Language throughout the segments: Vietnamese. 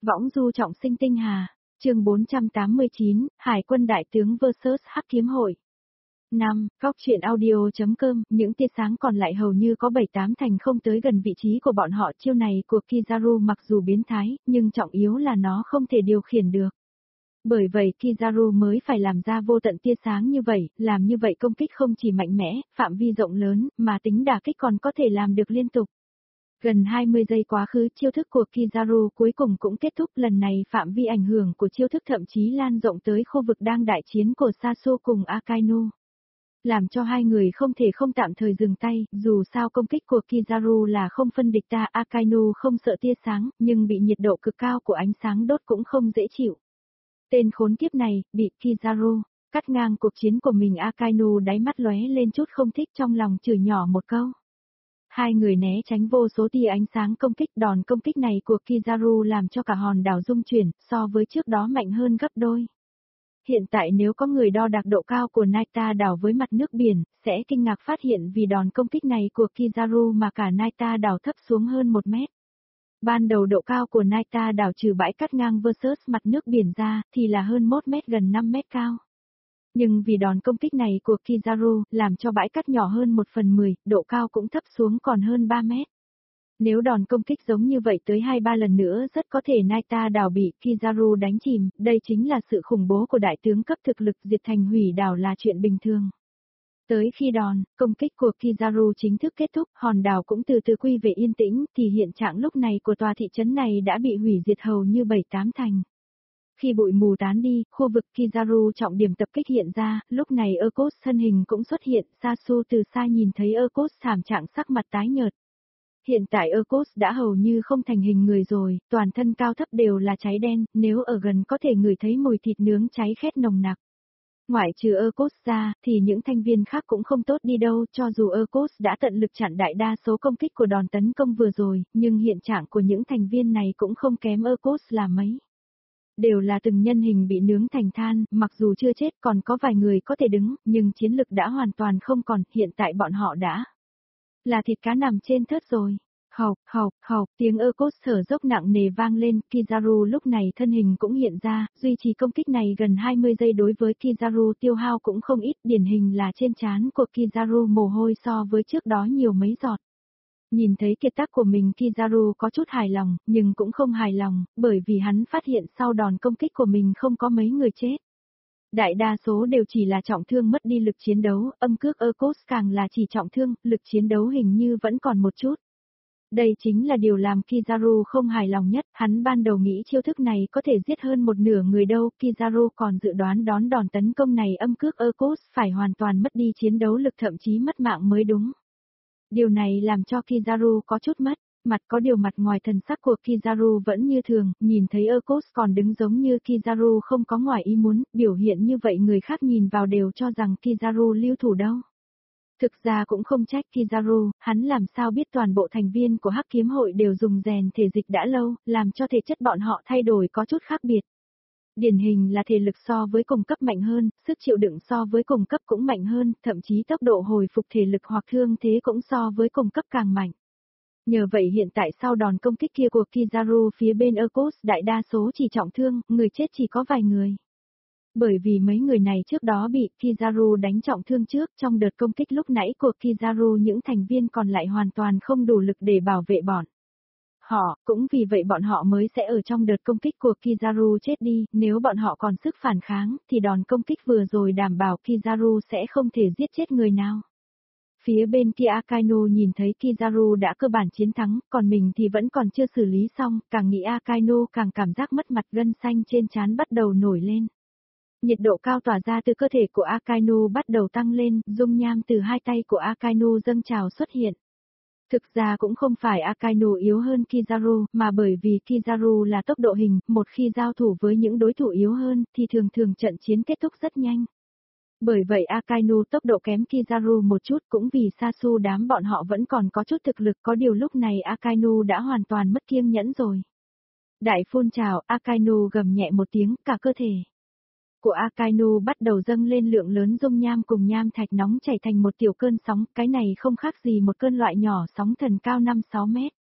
Võng du trọng sinh tinh hà, chương 489, Hải quân đại tướng vs Hắc kiếm hội. 5. Góc truyện audio.com, những tia sáng còn lại hầu như có 7-8 thành không tới gần vị trí của bọn họ. Chiêu này của Kizaru mặc dù biến thái, nhưng trọng yếu là nó không thể điều khiển được. Bởi vậy Kizaru mới phải làm ra vô tận tia sáng như vậy, làm như vậy công kích không chỉ mạnh mẽ, phạm vi rộng lớn, mà tính đả kích còn có thể làm được liên tục. Gần 20 giây quá khứ, chiêu thức của Kizaru cuối cùng cũng kết thúc. Lần này phạm vi ảnh hưởng của chiêu thức thậm chí lan rộng tới khu vực đang đại chiến của Sasuke cùng Akainu. Làm cho hai người không thể không tạm thời dừng tay, dù sao công kích của Kizaru là không phân địch ta. Akainu không sợ tia sáng, nhưng bị nhiệt độ cực cao của ánh sáng đốt cũng không dễ chịu. Tên khốn kiếp này, bị Kizaru cắt ngang cuộc chiến của mình. Akainu đáy mắt lóe lên chút không thích, trong lòng chửi nhỏ một câu. Hai người né tránh vô số tia ánh sáng công kích. Đòn công kích này của Kizaru làm cho cả hòn đảo rung chuyển, so với trước đó mạnh hơn gấp đôi. Hiện tại nếu có người đo đạc độ cao của Naita đảo với mặt nước biển, sẽ kinh ngạc phát hiện vì đòn công kích này của Kizaru mà cả Naita đảo thấp xuống hơn 1 mét. Ban đầu độ cao của Naita đảo trừ bãi cắt ngang versus mặt nước biển ra, thì là hơn 1 mét, gần 5 mét cao. Nhưng vì đòn công kích này của Kizaru, làm cho bãi cát nhỏ hơn 1/10, độ cao cũng thấp xuống còn hơn 3 mét. Nếu đòn công kích giống như vậy tới 2-3 lần nữa rất có thể Naita đảo bị Kizaru đánh chìm. Đây chính là sự khủng bố của đại tướng cấp, thực lực diệt thành hủy đảo là chuyện bình thường. Tới khi đòn công kích của Kizaru chính thức kết thúc, hòn đảo cũng từ từ quy về yên tĩnh, thì hiện trạng lúc này của tòa thị trấn này đã bị hủy diệt hầu như 7-8 thành. Khi bụi mù tán đi, khu vực Kizaru trọng điểm tập kích hiện ra, lúc này Urkos thân hình cũng xuất hiện. Sasuke từ xa nhìn thấy Urkos thảm trạng, sắc mặt tái nhợt. Hiện tại Urkos đã hầu như không thành hình người rồi, toàn thân cao thấp đều là cháy đen, nếu ở gần có thể ngửi thấy mùi thịt nướng cháy khét nồng nặc. Ngoại trừ Urkos ra, thì những thành viên khác cũng không tốt đi đâu. Cho dù Urkos đã tận lực chặn đại đa số công kích của đòn tấn công vừa rồi, nhưng hiện trạng của những thành viên này cũng không kém Urkos là mấy. Đều là từng nhân hình bị nướng thành than, mặc dù chưa chết còn có vài người có thể đứng, nhưng chiến lực đã hoàn toàn không còn. Hiện tại bọn họ đã là thịt cá nằm trên thớt rồi. Khọc, tiếng Urkos thở dốc nặng nề vang lên. Kizaru lúc này thân hình cũng hiện ra, duy trì công kích này gần 20 giây đối với Kizaru tiêu hao cũng không ít. Điển hình là trên trán của Kizaru mồ hôi so với trước đó nhiều mấy giọt. Nhìn thấy kiệt tác của mình, Kizaru có chút hài lòng, nhưng cũng không hài lòng, bởi vì hắn phát hiện sau đòn công kích của mình không có mấy người chết. Đại đa số đều chỉ là trọng thương, mất đi lực chiến đấu. Âm cước Urkos càng là chỉ trọng thương, lực chiến đấu hình như vẫn còn một chút. Đây chính là điều làm Kizaru không hài lòng nhất. Hắn ban đầu nghĩ chiêu thức này có thể giết hơn một nửa người đâu. Kizaru còn dự đoán đón đòn tấn công này âm cước Urkos phải hoàn toàn mất đi chiến đấu lực, thậm chí mất mạng mới đúng. Điều này làm cho Kizaru có chút mất mặt, có điều mặt ngoài thần sắc của Kizaru vẫn như thường. Nhìn thấy Urkos còn đứng giống như Kizaru không có ngoài ý muốn, biểu hiện như vậy người khác nhìn vào đều cho rằng Kizaru lưu thủ đâu. Thực ra cũng không trách Kizaru, hắn làm sao biết toàn bộ thành viên của Hắc kiếm hội đều dùng rèn thể dịch đã lâu, làm cho thể chất bọn họ thay đổi có chút khác biệt. Điển hình là thể lực so với cùng cấp mạnh hơn, sức chịu đựng so với cùng cấp cũng mạnh hơn, thậm chí tốc độ hồi phục thể lực hoặc thương thế cũng so với cùng cấp càng mạnh. Nhờ vậy hiện tại sau đòn công kích kia của Kizaru, phía bên Urkos đại đa số chỉ trọng thương, người chết chỉ có vài người. Bởi vì mấy người này trước đó bị Kizaru đánh trọng thương trước, trong đợt công kích lúc nãy của Kizaru những thành viên còn lại hoàn toàn không đủ lực để bảo vệ bọn họ, cũng vì vậy bọn họ mới sẽ ở trong đợt công kích của Kizaru chết đi. Nếu bọn họ còn sức phản kháng, thì đòn công kích vừa rồi đảm bảo Kizaru sẽ không thể giết chết người nào. Phía bên kia Akainu nhìn thấy Kizaru đã cơ bản chiến thắng, còn mình thì vẫn còn chưa xử lý xong, càng nghĩ Akainu càng cảm giác mất mặt, gân xanh trên trán bắt đầu nổi lên. Nhiệt độ cao tỏa ra từ cơ thể của Akainu bắt đầu tăng lên, dung nham từ hai tay của Akainu dâng trào xuất hiện. Thực ra cũng không phải Akainu yếu hơn Kizaru, mà bởi vì Kizaru là tốc độ hình, một khi giao thủ với những đối thủ yếu hơn, thì thường thường trận chiến kết thúc rất nhanh. Bởi vậy Akainu tốc độ kém Kizaru một chút, cũng vì Sasuke đám bọn họ vẫn còn có chút thực lực, có điều lúc này Akainu đã hoàn toàn mất kiêng nhẫn rồi. Đại phun trào, Akainu gầm nhẹ một tiếng, cả cơ thể của Akainu bắt đầu dâng lên lượng lớn dung nham cùng nham thạch nóng chảy thành một tiểu cơn sóng, cái này không khác gì một cơn loại nhỏ sóng thần cao 5-6 mét.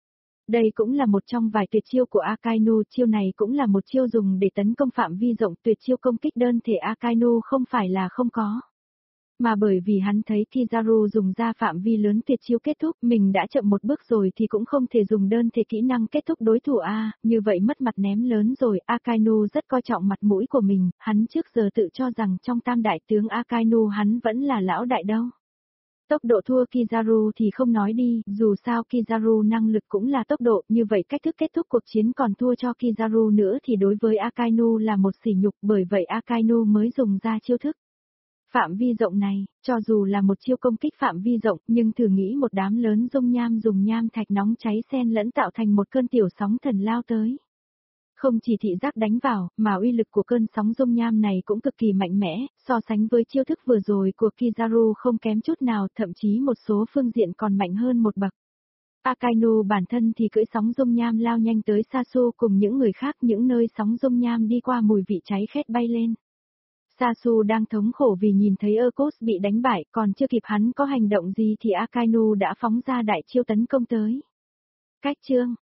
Đây cũng là một trong vài tuyệt chiêu của Akainu, chiêu này cũng là một chiêu dùng để tấn công phạm vi rộng, tuyệt chiêu công kích đơn thể Akainu không phải là không có. Mà bởi vì hắn thấy Kizaru dùng ra phạm vi lớn tuyệt chiêu kết thúc, mình đã chậm một bước rồi thì cũng không thể dùng đơn thể kỹ năng kết thúc đối thủ như vậy mất mặt ném lớn rồi. Akainu rất coi trọng mặt mũi của mình, hắn trước giờ tự cho rằng trong tam đại tướng Akainu hắn vẫn là lão đại đâu. Tốc độ thua Kizaru thì không nói đi, dù sao Kizaru năng lực cũng là tốc độ, như vậy cách thức kết thúc cuộc chiến còn thua cho Kizaru nữa thì đối với Akainu là một sỉ nhục, bởi vậy Akainu mới dùng ra chiêu thức. Phạm vi rộng này, cho dù là một chiêu công kích phạm vi rộng, nhưng thử nghĩ một đám lớn dung nham dùng nham thạch nóng cháy xen lẫn tạo thành một cơn tiểu sóng thần lao tới. Không chỉ thị giác đánh vào, mà uy lực của cơn sóng dung nham này cũng cực kỳ mạnh mẽ, so sánh với chiêu thức vừa rồi của Kizaru không kém chút nào, thậm chí một số phương diện còn mạnh hơn một bậc. Akainu bản thân thì cưỡi sóng dung nham lao nhanh tới Sasu cùng những người khác, những nơi sóng dung nham đi qua mùi vị cháy khét bay lên. Sasu đang thống khổ vì nhìn thấy Ercos bị đánh bại, còn chưa kịp hắn có hành động gì thì Akainu đã phóng ra đại chiêu tấn công tới. Cách chương